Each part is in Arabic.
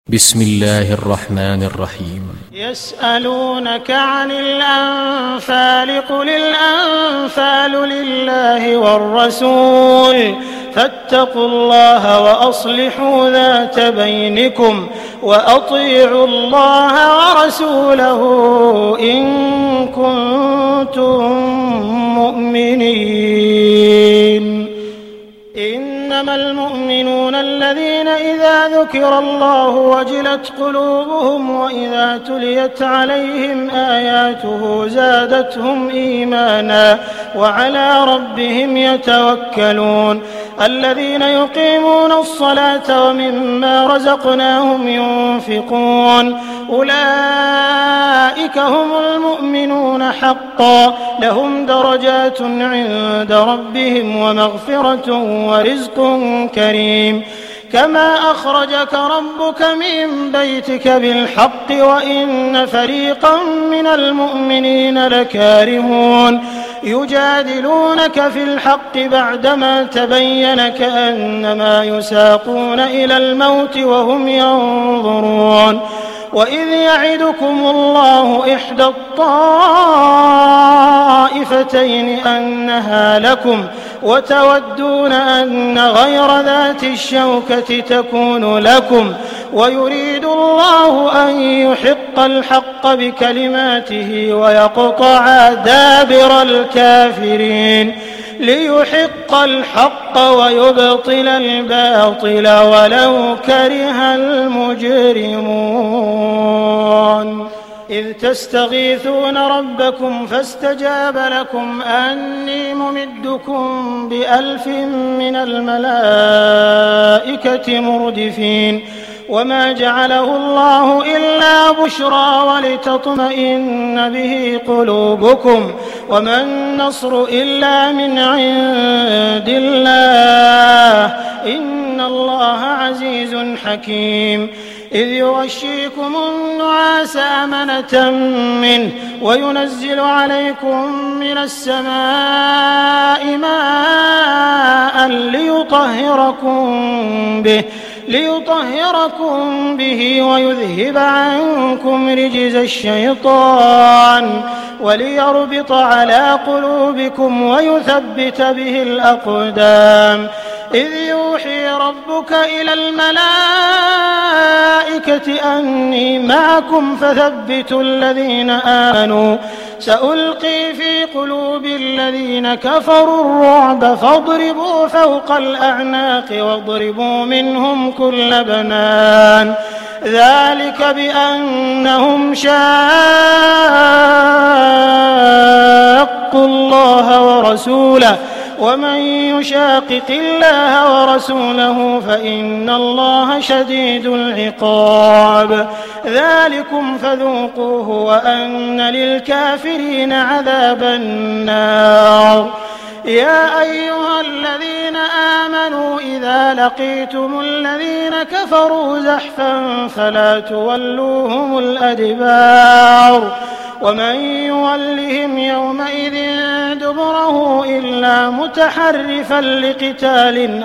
بسم الله الرحمن الرحيم. يسألونك عن الأنفال قل الأنفال لله والرسول فاتقوا الله وأصلحوا ذات بينكم وأطيعوا الله ورسوله إن كنتم مؤمنين. إنما المؤمنون الذين إذا ذكر الله وجلت قلوبهم وإذا تليت عليهم آياته زادتهم إيمانا وعلى ربهم يتوكلون. الذين يقيمون الصلاة ومما رزقناهم ينفقون أولئك هم المؤمنون حقا لهم درجات عند ربهم ومغفرة ورزق كريم. كما أخرجك ربك من بيتك بالحق وإن فريقا من المؤمنين لكارهون يجادلونك في الحق بعدما تبين كأنما يساقون إلى الموت وهم ينظرون. وإذ يعدكم الله إحدى الطائفتين أنها لكم وتودون أن غير ذات الشوكة تكون لكم ويريد الله أن يحق الحق بكلماته ويقطع دابر الكافرين ليحق الحق ويبطل الباطل ولو كره المجرمون. إذ تستغيثون ربكم فاستجاب لكم أني ممدكم ب1000 من الملائكة مردفين. وما جعله الله إلا بشرى ولتطمئن به قلوبكم وما النصر إلا من عند الله إن الله عزيز حكيم. إذ يغشيكم النعاس أمنة منه وينزل عليكم من السماء ماء ليطهركم به ويذهب عنكم رجز الشيطان وليربط على قلوبكم ويثبت به الأقدام. إذ يوحي ربك إلى الملائكة أني معكم فثبتوا الذين آمنوا سألقي في قلوب الذين كفروا الرعب فاضربوا فوق الأعناق واضربوا منهم كل بنان. ذلك بأنهم شاقوا الله ورسوله ومن يشاقق الله ورسوله فإن الله شديد العقاب. ذلكم فذوقوه وأن للكافرين عذاب النار. يا أيها الذين آمنوا إذا لقيتم الذين كفروا زحفا فلا تولوهم الأدبار ومن يولهم يومئذ دبره إلا متحرفا لقتال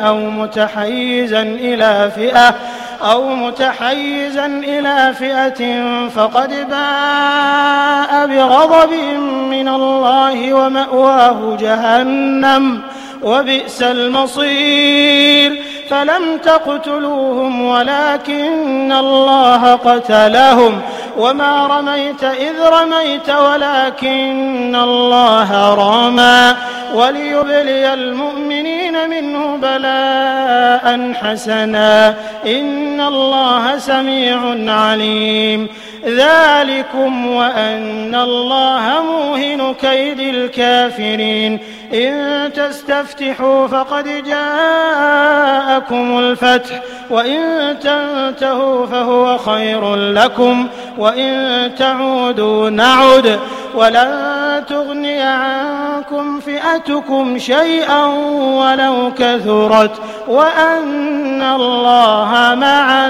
أو متحيزا إلى فئة فقد باء بغضب من الله ومأواه جهنم وبئس المصير. فلم تقتلوهم ولكن الله قتلهم وما رميت إذ رميت ولكن الله رمى وليبلي المؤمنين منه بلاء حسنا إن الله سميع عليم. ذلكم وأن الله موهن كيد الكافرين. إن تستفتحوا فقد جاءكم الفتح وإن تنتهوا فهو خير لكم وإن تعودوا نعد ولن تغني عنكم فئتكم شيئا ولو كثرت وأن الله مع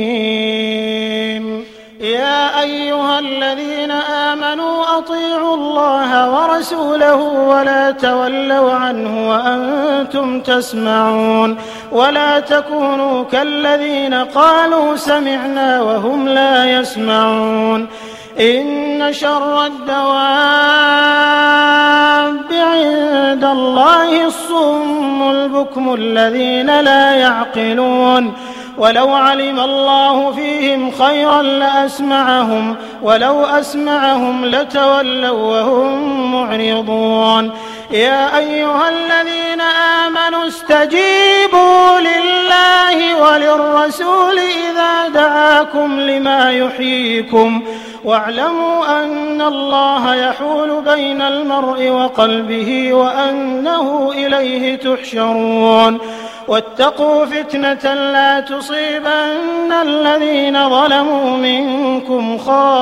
المؤمنين. يا أيها الذين آمنوا أطيعوا الله اللَّهَ وَرَسُولَهُ وَلَا تَوَلَّوْا عَنْهُ وَأَنْتُمْ تَسْمَعُونَ وَلَا تَكُونُوا كَالَّذِينَ قَالُوا سَمِعْنَا وَهُمْ لَا يَسْمَعُونَ إِنَّ شَرَّ الدَّوَابِّ عِندَ اللَّهِ الصُّمُّ الْبُكْمُ الَّذِينَ لَا يَعْقِلُونَ وَلَوْ عَلِمَ اللَّهُ فِيهِمْ خَيْرًا لَّأَسْمَعَهُمْ وَلَوْ أَسْمَعَهُمْ لَتَوَلَّوْا وَهُم مُّعْرِضُونَ يَا أَيُّهَا الَّذِينَ آمَنُوا اسْتَجِيبُوا لِلَّهِ وَلِلرَّسُولِ إِذَا دَعَاكُمْ لِمَا يُحْيِيكُمْ وَاعْلَمُوا أَنَّ اللَّهَ يَحُولُ بَيْنَ الْمَرْءِ وَقَلْبِهِ وَأَنَّهُ إِلَيْهِ تُحْشَرُونَ وَاتَّقُوا فِتْنَةً لَّا تُصِيبَنَّ الَّذِينَ ظَلَمُوا مِنكُمْ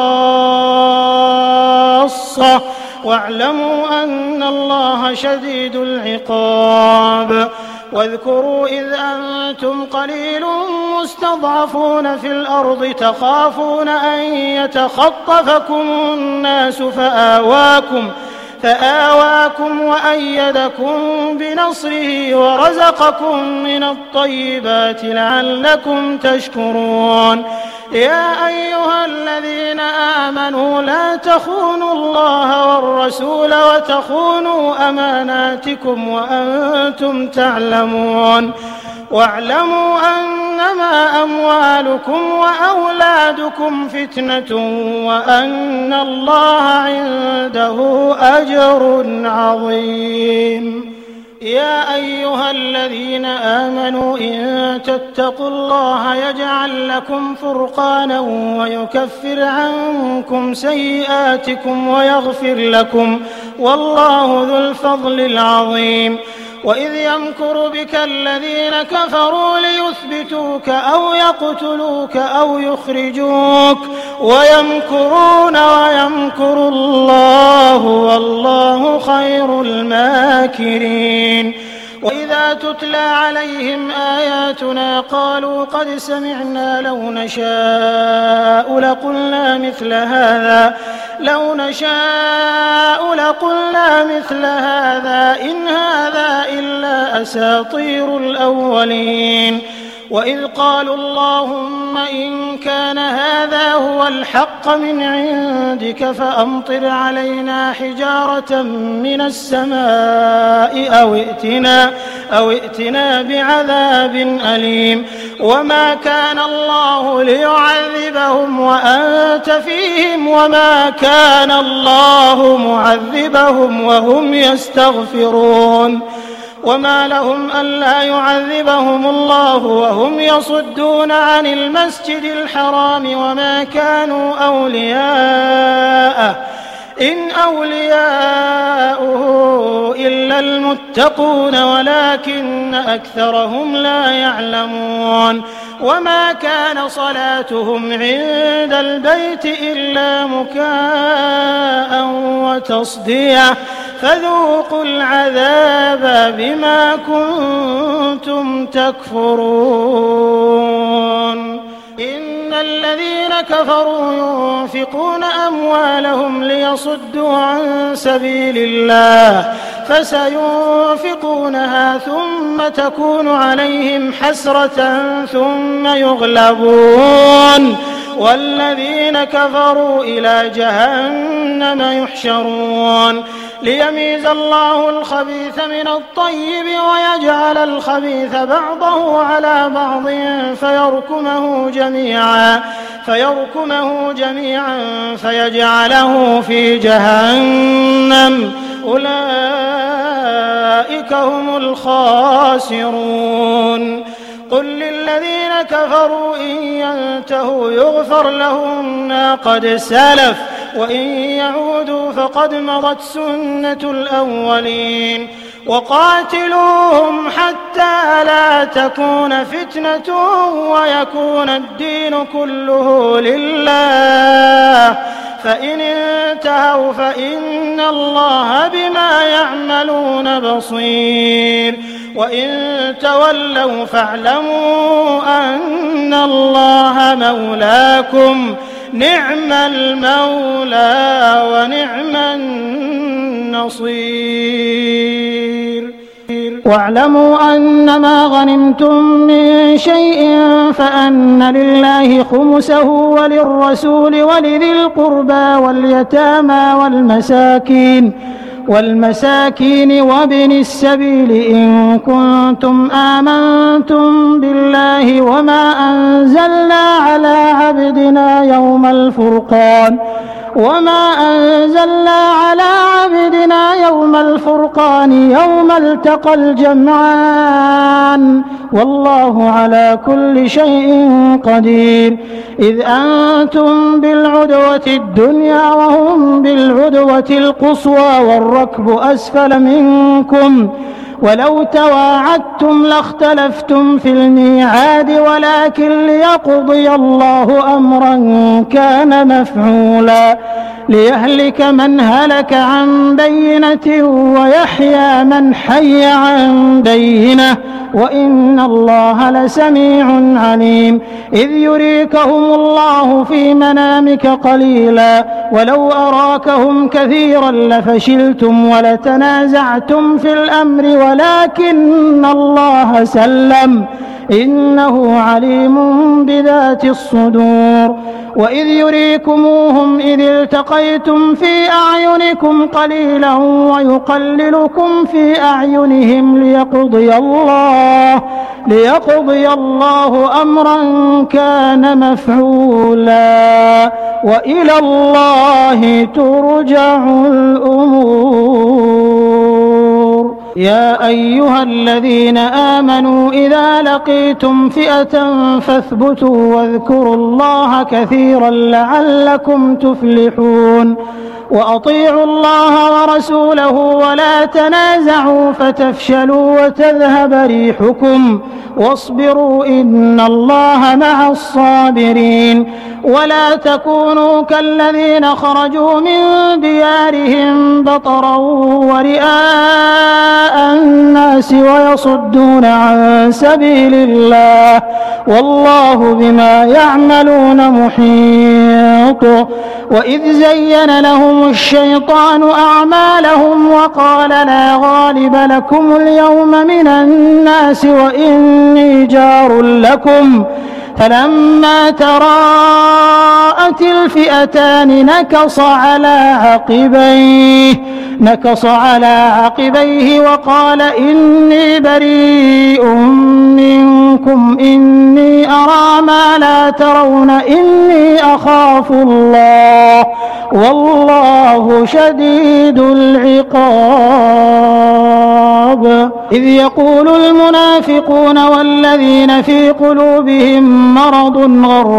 خَاصَّةً وَاعْلَمُوا أَنَّ اللَّهَ شَدِيدُ الْعِقَابِ واذكروا إذ أنتم قليل مستضعفون في الأرض تخافون أن يتخطفكم الناس فآواكم وأيدكم بنصره ورزقكم من الطيبات لعلكم تشكرون يا أيها الذين آمنوا لا تخونوا الله والرسول وتخونوا أماناتكم وأنتم تعلمون واعلموا أنما أموالكم وأولادكم فتنة وأن الله عنده أجر عظيم يا أيها الذين آمنوا إن تتقوا الله يجعل لكم فرقانا ويكفر عنكم سيئاتكم ويغفر لكم والله ذو الفضل العظيم وإذ يمكر بك الذين كفروا ليثبتوك أو يقتلوك أو يخرجوك ويمكرون ويمكر الله والله خير الماكرين وإذا تتلى عليهم آياتنا قالوا قد سمعنا لو نشاء لقلنا مثل هذا إن هذا إلا أساطير الأولين وإذ قالوا اللهم إن كان هذا هو الحق من عندك فأمطر علينا حجارة من السماء أو ائتنا بعذاب أليم وما كان الله ليعذبهم وأنت فيهم وما كان الله معذبهم وهم يستغفرون وما لهم ألا يعذبهم الله وهم يصدون عن المسجد الحرام وما كانوا أولياءه إن أولياؤه إلا المتقون ولكن أكثرهم لا يعلمون وما كان صلاتهم عند البيت إلا مكاء وتصدية فذوقوا العذاب بما كنتم تكفرون إن الذين كفروا ينفقون أموالهم ليصدوا عن سبيل الله فسينفقونها ثم تكون عليهم حسرة ثم يغلبون والذين كفروا إلى جهنم يحشرون ليميز الله الخبيث من الطيب ويجعل الخبيث بعضه على بعض فيركمه جميعا فيجعله في جهنم أولئك هم الخاسرون قل للذين كفروا إن ينتهوا يغفر لهم ما قد سلف وإن يعودوا فقد مضت سنة الأولين وقاتلوهم حتى لا تكون فتنة ويكون الدين كله لله فإن انتهوا فإن الله بما يعملون بصير وإن تولوا فاعلموا أن الله مولاكم نعم المولى ونعم النصير نصير واعلموا أنما غنمتم من شيء فأن لله خمسه وللرسول ولذي القربى واليتامى والمساكين وابن السبيل إن كنتم آمنتم بالله وما أنزلنا على عبدنا يوم الفرقان يوم التقى الجمعان والله على كل شيء قدير إذ أنتم بالعدوة الدنيا وهم بالعدوة القصوى والركب أسفل منكم ولو تواعدتم لاختلفتم في الميعاد ولكن ليقضي الله أمرا كان مفعولا ليهلك من هلك عن بينة ويحيى من حي عن بينة وإن الله لسميع عليم إذ يريكهم الله في منامك قليلا ولو أراكهم كثيرا لفشلتم ولتنازعتم في الأمر ولكن الله سلم إنه عليم بذات الصدور وإذ يريكموهم إذ التقيتم في أعينكم قليلا ويقللكم في أعينهم ليقضي الله أمرا كان مفعولا وإلى الله ترجع الأمور يا أيها الذين آمنوا إذا لقيتم فئة فاثبتوا واذكروا الله كثيرا لعلكم تفلحون وأطيعوا الله ورسوله ولا تنازعوا فتفشلوا وتذهب ريحكم واصبروا إن الله مع الصابرين ولا تكونوا كالذين خرجوا من ديارهم بطرا ورئاء الناس ويصدون عن سبيل الله والله بما يعملون محيط وإذ زين لهم الشيطان أعمالهم وقال لا غالب لكم اليوم من الناس وإني جار لكم فلما تراءت الفئتان نكص على عقبيه وقال إني بريء منكم إني أرى ما لا ترون إني أخاف الله والله شديد العقاب إذ يقول المنافقون والذين في قلوبهم مرض غر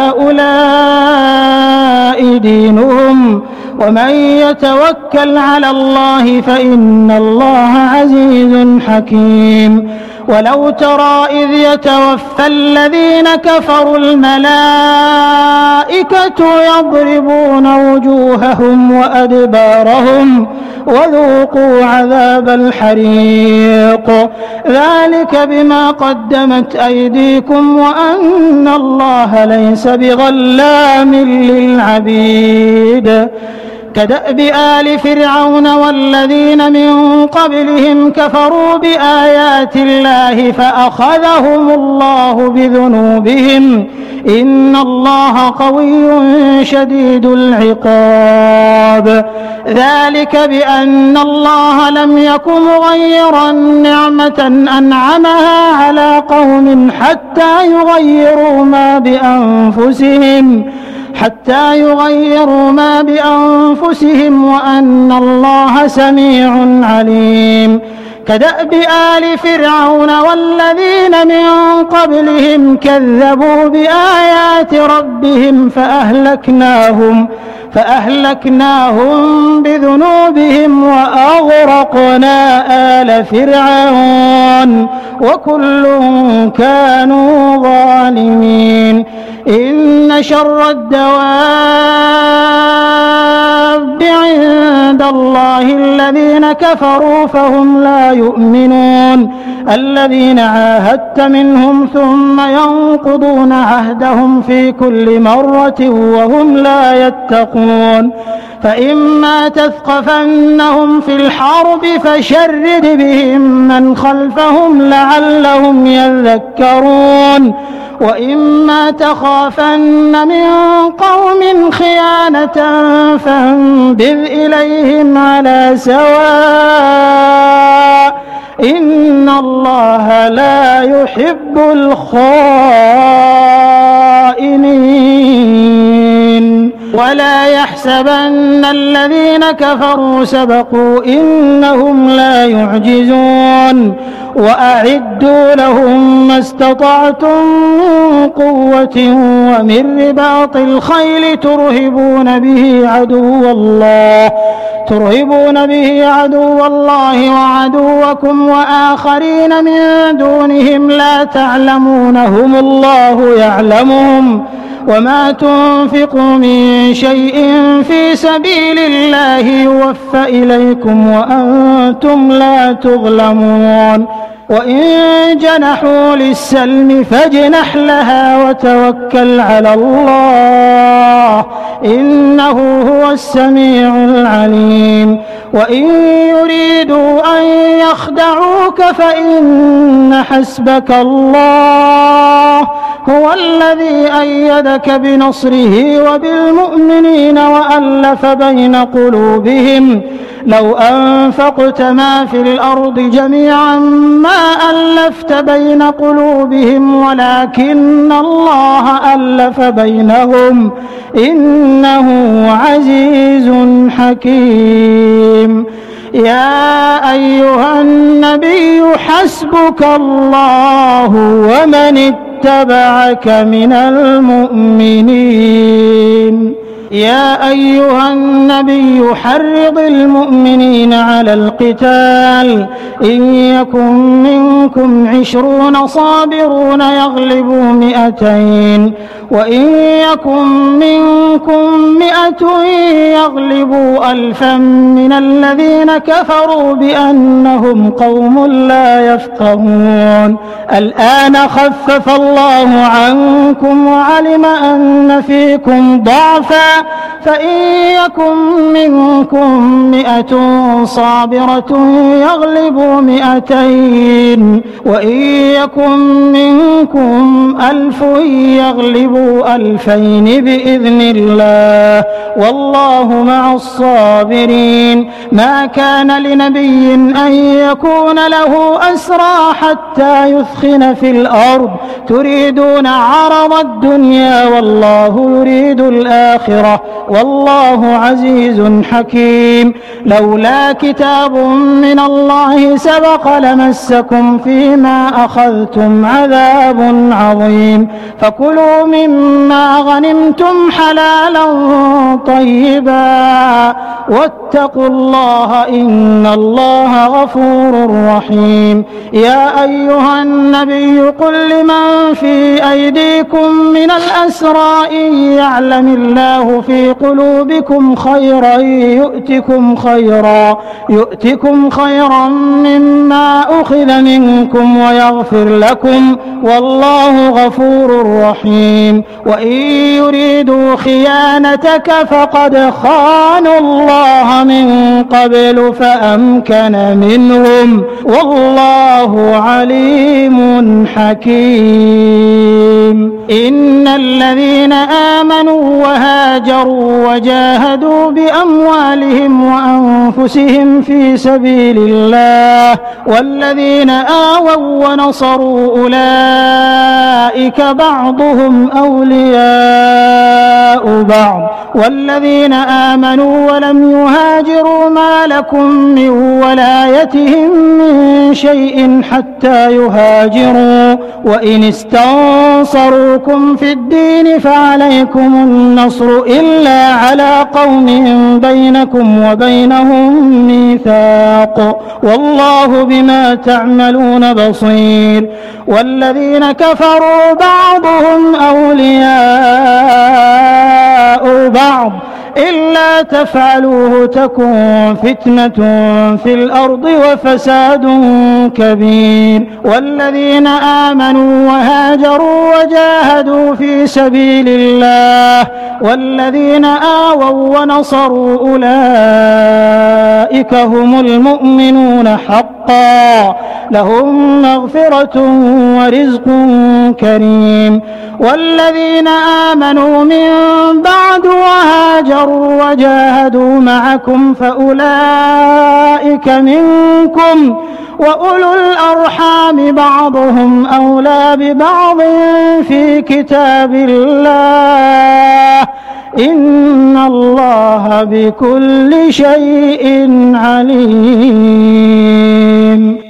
هؤلاء دينهم ومن يتوكل على الله فإن الله عزيز حكيم ولو ترى إذ يتوفى الذين كفروا الملائكة يضربون وجوههم وأدبارهم وذوقوا عذاب الحريق ذلك بما قدمت أيديكم وأن الله ليس بظلام للعبيد كدأب آل فرعون والذين من قبلهم كفروا بآيات الله فأخذهم الله بذنوبهم إن الله قوي شديد العقاب ذلك بأن الله لم يك مغيرا نعمة أنعمها على قوم حتى يغيروا ما بأنفسهم وأن الله سميع عليم كدأب آل فرعون والذين من قبلهم كذبوا بآيات ربهم فأهلكناهم بذنوبهم وأغرقنا آل فرعون وكل كانوا ظالمين إن شر الدواب عند الله الذين كفروا فهم لا يؤمنون الذين عاهدت منهم ثم ينقضون عهدهم في كل مرة وهم لا يتقون فإما تثقفنهم في الحرب فشرد بهم من خلفهم لعلهم يذكرون وإما تخافن من قوم خيانة فانبذ إليهم على سواء إن الله لا يحب الخائنين ولا يحسبن الذين كفروا سبقوا إنهم لا يعجزون وأعدوا لهم ما استطعتم من قوة ومن رباط الخيل ترهبون به عدو الله وعدوكم وآخرين من دونهم لا تعلمونهم الله يعلمهم وما تنفقوا من شيء في سبيل الله يوفى إليكم وأنتم لا تظلمون وإن جنحوا للسلم فاجنح لها وتوكل على الله إنه هو السميع العليم وإن يريدوا أن يخدعوك فإن حسبك الله هو الذي أيدك بنصره وبالمؤمنين وألف بين قلوبهم لو أنفقت ما في الأرض جميعا ما ألفت بين قلوبهم ولكن الله ألف بينهم إنه عزيز حكيم يا أيها النبي حسبك الله ومن اتبعك من المؤمنين يا أيها النبي حرض المؤمنين على القتال إن يكن منكم 20 صابرون يغلبوا 200 وإن يكن منكم 100 يغلبوا 1000 من الذين كفروا بأنهم قوم لا يفقهون الآن خفف الله عنكم وعلم أن فيكم ضعفا فإن يكن منكم 100 صابرة يغلبوا 200 وإن يكن منكم 1000 يغلبوا 2000 بإذن الله والله مع الصابرين ما كان لنبي أن يكون له أسرى حتى يثخن في الأرض تريدون عرض الدنيا والله يريد الآخرة والله عزيز حكيم لولا كتاب من الله سبق لمسكم فيما أخذتم عذاب عظيم فكلوا مما غنمتم حلالا طيبا واتقوا الله إن الله غفور رحيم يا أيها النبي قل لمن في أيديكم من الأسرى إن يعلم الله في قلوبكم خيرا يؤتكم خيرا مما أخذ منكم ويغفر لكم والله غفور رحيم وإن يريدوا خيانتك فقد خانوا الله من قبل فأمكن منهم والله عليم حكيم إن الذين آمنوا وهاجروا وجاهدوا بأموالهم وأنفسهم في سبيل الله والذين آووا ونصروا أولئك بعضهم أولياء بعض والذين آمنوا ولم يهاجروا ما لكم من ولايتهم من شيء حتى يهاجروا وإن استنصروكم في الدين فعليكم النصر إلا على قوم بينكم وبينهم ميثاق والله بما تعملون بصير والذين كفروا بعضهم أولياء بعض إلا إلا تفعلوه تكن فتنة في الأرض وفساد كبير. والذين آمنوا وهاجروا وجاهدوا في سبيل الله والذين آووا ونصروا أولئك هم المؤمنون حقا لهم مغفرة ورزق كريم. والذين آمنوا من بعد وهاجروا وجاهدوا معكم فأولئك منكم وأولو الأرحام بعضهم أولى ببعض في كتاب الله إن الله بكل شيء عليم.